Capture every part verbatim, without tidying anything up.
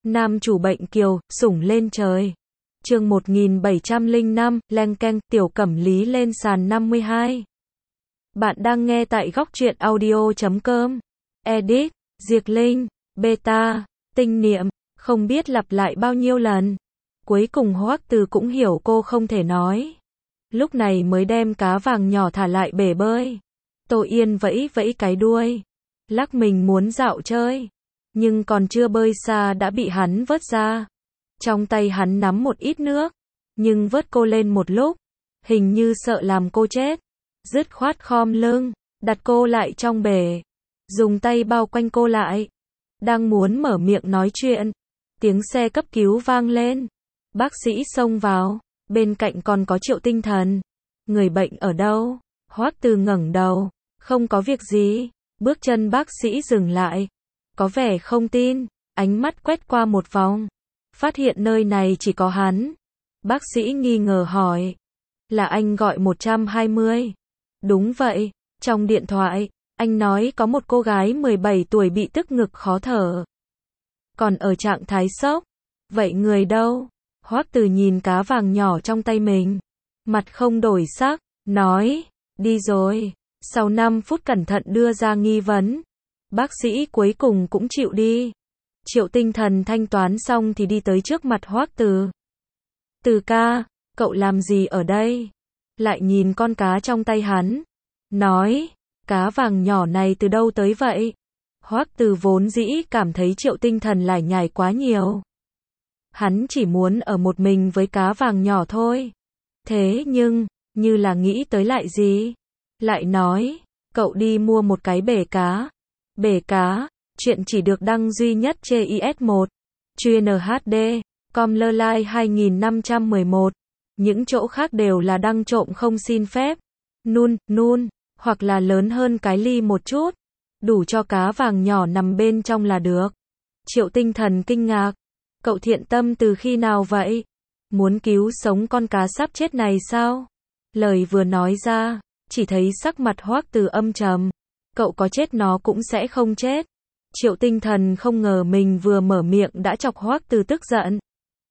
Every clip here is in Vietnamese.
Nam chủ bệnh kiều, sủng lên trời. Chương một nghìn bảy trăm lẻ năm, leng keng, Tiểu Cẩm Lý lên sàn năm mươi hai. Bạn đang nghe tại góc truyện audio chấm com. Edit, Diệc Linh, Beta, Tinh Niệm, không biết lặp lại bao nhiêu lần. Cuối cùng Hoắc Từ cũng hiểu cô không thể nói. Lúc này mới đem cá vàng nhỏ thả lại bể bơi. Tô Yên vẫy vẫy cái đuôi, lắc mình muốn dạo chơi. Nhưng còn chưa bơi xa đã bị hắn vớt ra. Trong tay hắn nắm một ít nước, nhưng vớt cô lên một lúc, hình như sợ làm cô chết. Dứt khoát khom lưng, đặt cô lại trong bể, dùng tay bao quanh cô lại. Đang muốn mở miệng nói chuyện, tiếng xe cấp cứu vang lên. Bác sĩ xông vào, bên cạnh còn có Triệu Tinh Thần. Người bệnh ở đâu? Hoắc Từ ngẩng đầu, không có việc gì. Bước chân bác sĩ dừng lại, có vẻ không tin, ánh mắt quét qua một vòng, phát hiện nơi này chỉ có hắn. Bác sĩ nghi ngờ hỏi, là anh gọi một trăm hai mươi? Đúng vậy, trong điện thoại, anh nói có một cô gái mười bảy tuổi bị tức ngực khó thở, còn ở trạng thái sốc. Vậy người đâu? Hoắc Từ nhìn cá vàng nhỏ trong tay mình, mặt không đổi sắc, nói, đi rồi. Sau năm phút cẩn thận đưa ra nghi vấn, bác sĩ cuối cùng cũng chịu đi. Triệu Tinh Thần thanh toán xong thì đi tới trước mặt Hoắc Từ. Từ ca, cậu làm gì ở đây? Lại nhìn con cá trong tay hắn, nói, cá vàng nhỏ này từ đâu tới vậy? Hoắc Từ vốn dĩ cảm thấy Triệu Tinh Thần lải nhải quá nhiều. Hắn chỉ muốn ở một mình với cá vàng nhỏ thôi. Thế nhưng, như là nghĩ tới lại gì, lại nói, cậu đi mua một cái bể cá. Bể cá, chuyện chỉ được đăng duy nhất trên i ét một, chuyên hát đê, com lơ lai hai nghìn năm trăm mười một. Những chỗ khác đều là đăng trộm không xin phép. Nun, nun, hoặc là lớn hơn cái ly một chút, đủ cho cá vàng nhỏ nằm bên trong là được. Triệu Tinh Thần kinh ngạc, cậu thiện tâm từ khi nào vậy? Muốn cứu sống con cá sắp chết này sao? Lời vừa nói ra, chỉ thấy sắc mặt Hoắc Từ âm trầm. Cậu có chết nó cũng sẽ không chết. Triệu Tinh Thần không ngờ mình vừa mở miệng đã chọc Hoắc Từ tức giận.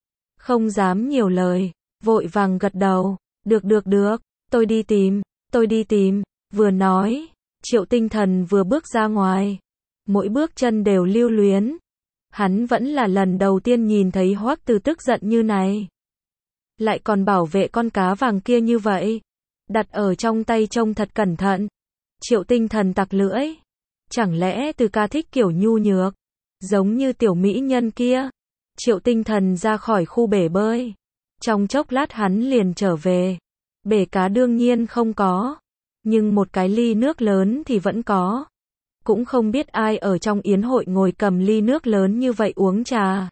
Không dám nhiều lời, vội vàng gật đầu. Được được được, tôi đi tìm, tôi đi tìm. Vừa nói, Triệu Tinh Thần vừa bước ra ngoài. Mỗi bước chân đều lưu luyến. Hắn vẫn là lần đầu tiên nhìn thấy Hoắc Từ tức giận như này. Lại còn bảo vệ con cá vàng kia như vậy. Đặt ở trong tay trông thật cẩn thận. Triệu Tinh Thần tặc lưỡi. Chẳng lẽ Từ ca thích kiểu nhu nhược, giống như tiểu mỹ nhân kia? Triệu Tinh Thần ra khỏi khu bể bơi. Trong chốc lát hắn liền trở về. Bể cá đương nhiên không có, nhưng một cái ly nước lớn thì vẫn có. Cũng không biết ai ở trong yến hội ngồi cầm ly nước lớn như vậy uống trà.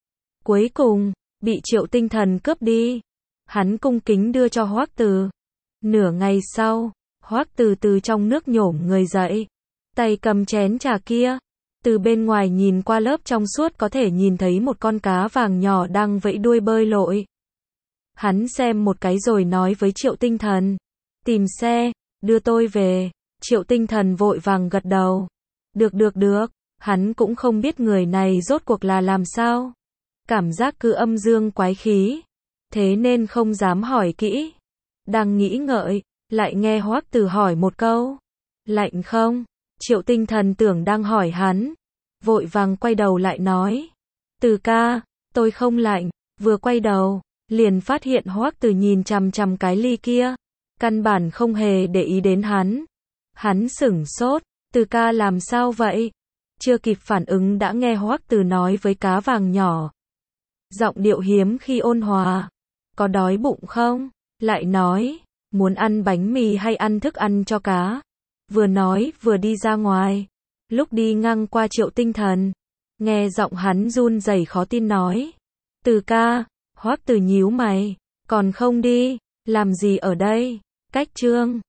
Cuối cùng, bị Triệu Tinh Thần cướp đi. Hắn cung kính đưa cho Hoắc Từ. Nửa ngày sau, Hoắc Từ từ trong nước nhổm người dậy, tay cầm chén trà kia. Từ bên ngoài nhìn qua lớp trong suốt có thể nhìn thấy một con cá vàng nhỏ đang vẫy đuôi bơi lội. Hắn xem một cái rồi nói với Triệu Tinh Thần, tìm xe, đưa tôi về. Triệu Tinh Thần vội vàng gật đầu. Được được được, hắn cũng không biết người này rốt cuộc là làm sao. Cảm giác cứ âm dương quái khí, thế nên không dám hỏi kỹ. Đang nghĩ ngợi, lại nghe Hoắc Từ hỏi một câu, lạnh không? Triệu Tinh Thần tưởng đang hỏi hắn, vội vàng quay đầu lại nói, Từ ca, tôi không lạnh. Vừa quay đầu, liền phát hiện Hoắc Từ nhìn chằm chằm cái ly kia, căn bản không hề để ý đến hắn. Hắn sửng sốt, Từ ca làm sao vậy? Chưa kịp phản ứng đã nghe Hoắc Từ nói với cá vàng nhỏ, giọng điệu hiếm khi ôn hòa, có đói bụng không? Lại nói, muốn ăn bánh mì hay ăn thức ăn cho cá? Vừa nói vừa đi ra ngoài. Lúc đi ngang qua Triệu Tinh Thần, nghe giọng hắn run rẩy khó tin nói, Từ ca. Hoắc Từ nhíu mày, còn không đi, làm gì ở đây? Cách trương,